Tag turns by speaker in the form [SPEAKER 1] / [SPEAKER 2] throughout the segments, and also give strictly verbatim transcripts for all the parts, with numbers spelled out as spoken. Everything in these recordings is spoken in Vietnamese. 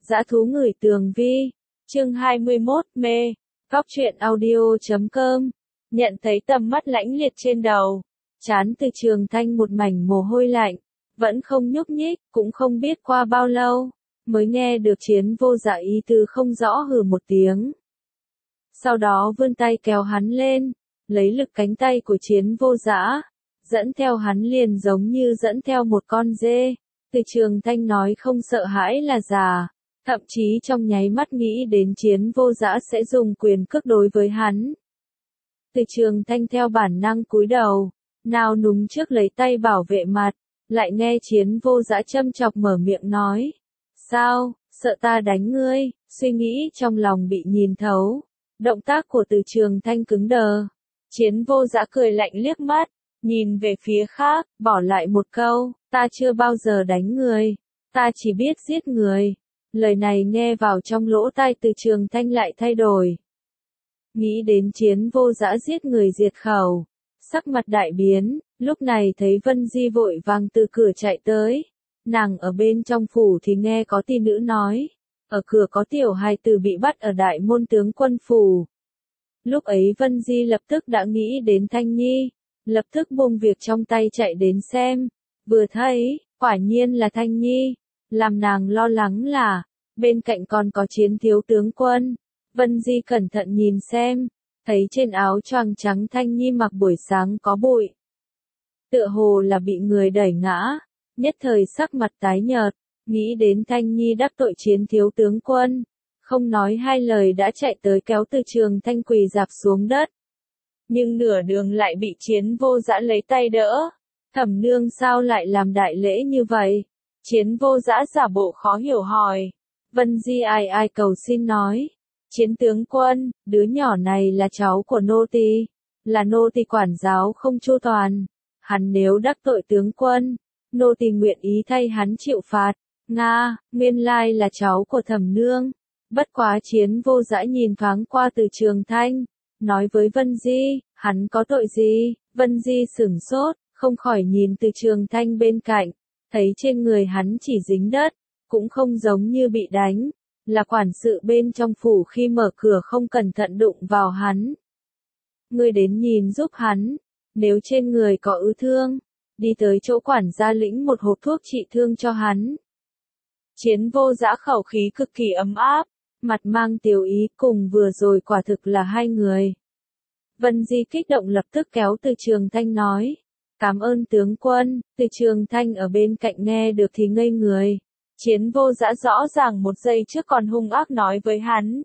[SPEAKER 1] Dã thú ngửi tường vi. Chương hai mươi mốt, mê. Góc truyện audio chấm com. Nhận thấy tầm mắt lãnh liệt trên đầu. Trán Từ Trường Thanh một mảnh mồ hôi lạnh. Vẫn không nhúc nhích, cũng không biết qua bao lâu. Mới nghe được Chiến Vô Dã ý tứ không rõ hừ một tiếng. Sau đó vươn tay kéo hắn lên. Lấy lực cánh tay của Chiến Vô Dã. Dẫn theo hắn liền giống như dẫn theo một con dê. Từ Trường Thanh nói không sợ hãi là già. Thậm chí trong nháy mắt nghĩ đến Chiến Vô Dã sẽ dùng quyền cước đối với hắn. Từ Trường Thanh theo bản năng cúi đầu, nào núng trước lấy tay bảo vệ mặt, lại nghe Chiến Vô Dã châm chọc mở miệng nói. Sao, sợ ta đánh ngươi, suy nghĩ trong lòng bị nhìn thấu. Động tác của Từ Trường Thanh cứng đờ. Chiến Vô Dã cười lạnh liếc mắt, nhìn về phía khác, bỏ lại một câu, ta chưa bao giờ đánh người, ta chỉ biết giết người. Lời này nghe vào trong lỗ tai Từ Trường Thanh lại thay đổi. Nghĩ đến Chiến Vô Dã giết người diệt khẩu, sắc mặt đại biến, lúc này thấy Vân Di vội vàng từ cửa chạy tới. Nàng ở bên trong phủ thì nghe có tỷ nữ nói, ở cửa có tiểu hài tử bị bắt ở đại môn tướng quân phủ. Lúc ấy Vân Di lập tức đã nghĩ đến Thanh Nhi, lập tức buông việc trong tay chạy đến xem, vừa thấy, quả nhiên là Thanh Nhi. Làm nàng lo lắng là, bên cạnh còn có Chiến thiếu tướng quân. Vân Di cẩn thận nhìn xem, thấy trên áo choàng trắng Thanh Nhi mặc buổi sáng có bụi. Tựa hồ là bị người đẩy ngã, nhất thời sắc mặt tái nhợt, nghĩ đến Thanh Nhi đắc tội Chiến thiếu tướng quân. Không nói hai lời đã chạy tới kéo Từ Trường Thanh quỳ rạp xuống đất. Nhưng nửa đường lại bị Chiến Vô Dã lấy tay đỡ. Thẩm nương sao lại làm đại lễ như vậy? Chiến Vô Dã giả bộ khó hiểu hỏi. Vân Di ai ai cầu xin nói. Chiến tướng quân, đứa nhỏ này là cháu của nô tỳ, là nô tỳ quản giáo không chu toàn. Hắn nếu đắc tội tướng quân, nô tỳ nguyện ý thay hắn chịu phạt. Nga, nguyên lai là cháu của thẩm nương. Bất quá Chiến Vô Dã nhìn thoáng qua Từ Trường Thanh, nói với Vân Di, hắn có tội gì? Vân Di sửng sốt, không khỏi nhìn Từ Trường Thanh bên cạnh. Thấy trên người hắn chỉ dính đất, cũng không giống như bị đánh, là quản sự bên trong phủ khi mở cửa không cẩn thận đụng vào hắn. Ngươi đến nhìn giúp hắn, nếu trên người có ứ thương, đi tới chỗ quản gia lĩnh một hộp thuốc trị thương cho hắn. Chiến Vô Dã khẩu khí cực kỳ ấm áp, mặt mang tiểu ý, cùng vừa rồi quả thực là hai người. Vân Di kích động lập tức kéo Từ Trường Thanh nói. Cảm ơn tướng quân. Từ Trường Thanh ở bên cạnh nghe được thì ngây người. Chiến Vô Dã rõ ràng một giây trước còn hung ác nói với hắn.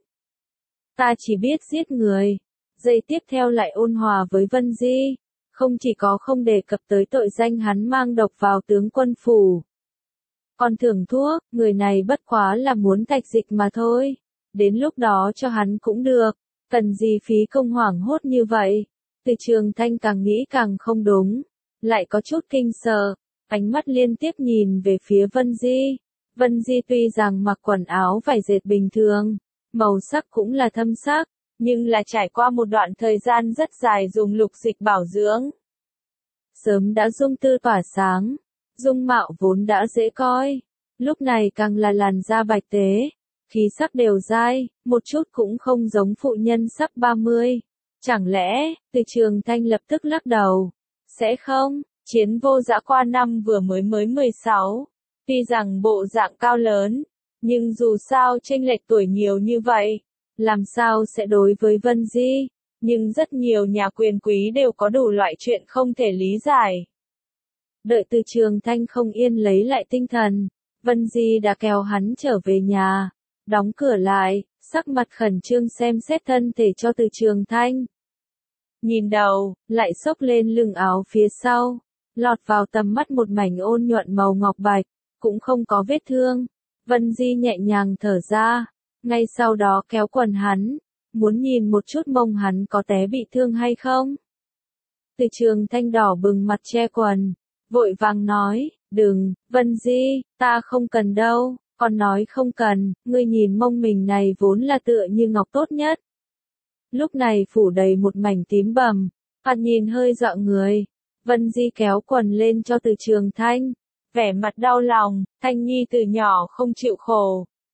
[SPEAKER 1] Ta chỉ biết giết người. Giây tiếp theo lại ôn hòa với Vân Di. Không chỉ có không đề cập tới tội danh hắn mang độc vào tướng quân phủ. Còn thưởng thuốc, người này bất quá là muốn thạch dịch mà thôi. Đến lúc đó cho hắn cũng được. Cần gì phí công hoảng hốt như vậy. Từ Trường Thanh càng nghĩ càng không đúng. Lại có chút kinh sợ, ánh mắt liên tiếp nhìn về phía Vân Di. Vân Di tuy rằng mặc quần áo vải dệt bình thường, màu sắc cũng là thâm sắc, nhưng là trải qua một đoạn thời gian rất dài dùng lục dịch bảo dưỡng. Sớm đã dung tư tỏa sáng, dung mạo vốn đã dễ coi, lúc này càng là làn da bạch tế, khí sắc đều dai, một chút cũng không giống phụ nhân sắp ba mươi. Chẳng lẽ, Từ Trường Thanh lập tức lắc đầu. Sẽ không, Chiến Vô Dã qua năm vừa mới mới mười sáu, tuy rằng bộ dạng cao lớn, nhưng dù sao chênh lệch tuổi nhiều như vậy, làm sao sẽ đối với Vân Di, nhưng rất nhiều nhà quyền quý đều có đủ loại chuyện không thể lý giải. Đợi Từ Trường Thanh không yên lấy lại tinh thần, Vân Di đã kéo hắn trở về nhà, đóng cửa lại, sắc mặt khẩn trương xem xét thân thể cho Từ Trường Thanh. Nhìn đầu, lại xốc lên lưng áo phía sau, lọt vào tầm mắt một mảnh ôn nhuận màu ngọc bạch, cũng không có vết thương. Vân Di nhẹ nhàng thở ra, ngay sau đó kéo quần hắn, muốn nhìn một chút mông hắn có té bị thương hay không. Từ Trường Thanh đỏ bừng mặt che quần, vội vàng nói, đừng, Vân Di, ta không cần đâu, còn nói không cần, ngươi nhìn mông mình này vốn là tựa như ngọc tốt nhất. Lúc này phủ đầy một mảnh tím bầm, thoạt nhìn hơi dọa người. Vân Di kéo quần lên cho Từ Trường Thanh, vẻ mặt đau lòng, Thanh Nhi từ nhỏ không chịu khổ,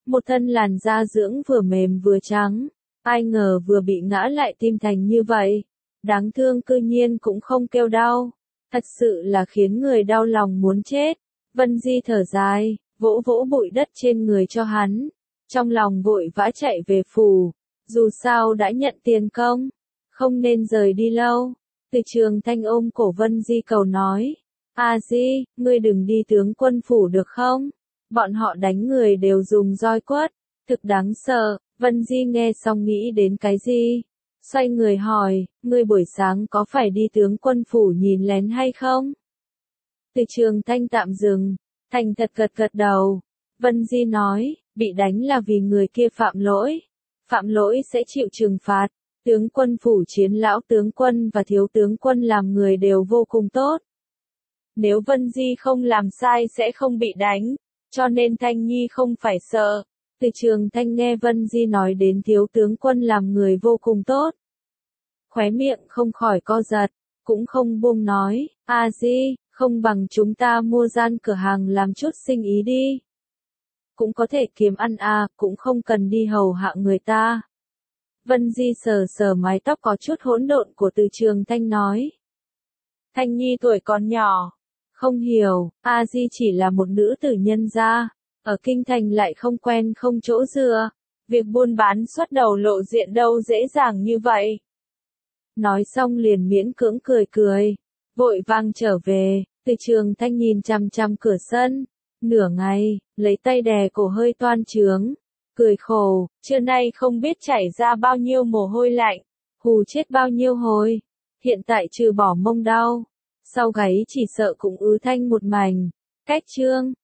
[SPEAKER 1] một thân làn da dưỡng vừa mềm vừa trắng, ai ngờ vừa bị ngã lại tim thành như vậy. Đáng thương cư nhiên cũng không kêu đau, thật sự là khiến người đau lòng muốn chết. Vân Di thở dài, vỗ vỗ bụi đất trên người cho hắn, trong lòng vội vã chạy về phủ, dù sao đã nhận tiền công, không nên rời đi lâu. Từ Trường Thanh ôm cổ Vân Di cầu nói, A Di, ngươi đừng đi tướng quân phủ được không? Bọn họ đánh người đều dùng roi quất, thực đáng sợ. Vân Di nghe xong nghĩ đến cái gì? Xoay người hỏi, ngươi buổi sáng có phải đi tướng quân phủ nhìn lén hay không? Từ Trường Thanh tạm dừng, thành thật gật gật đầu. Vân Di nói, bị đánh là vì người kia phạm lỗi. Phạm lỗi sẽ chịu trừng phạt. Tướng quân phủ chiến lão tướng quân và thiếu tướng quân làm người đều vô cùng tốt. Nếu Vân Di không làm sai sẽ không bị đánh, cho nên Thanh Nhi không phải sợ. Từ Trường Thanh nghe Vân Di nói đến thiếu tướng quân làm người vô cùng tốt, khóe miệng không khỏi co giật, cũng không buông nói, A Di, không bằng chúng ta mua gian cửa hàng làm chút sinh ý đi. Cũng có thể kiếm ăn à, cũng không cần đi hầu hạ người ta. Vân Di sờ sờ mái tóc có chút hỗn độn của Từ Trường Thanh nói. Thanh Nhi tuổi còn nhỏ, không hiểu, A Di chỉ là một nữ tử nhân gia, ở kinh thành lại không quen không chỗ dựa, việc buôn bán xuất đầu lộ diện đâu dễ dàng như vậy. Nói xong liền miễn cưỡng cười cười, vội vàng trở về. Từ Trường Thanh nhìn chằm chằm cửa sân, nửa ngày, lấy tay đè cổ hơi toan trướng, cười khổ, trưa nay không biết chảy ra bao nhiêu mồ hôi lạnh, hù chết bao nhiêu hồi, hiện tại trừ bỏ mông đau, sau gáy chỉ sợ cũng ứ thanh một mảnh. Cách chương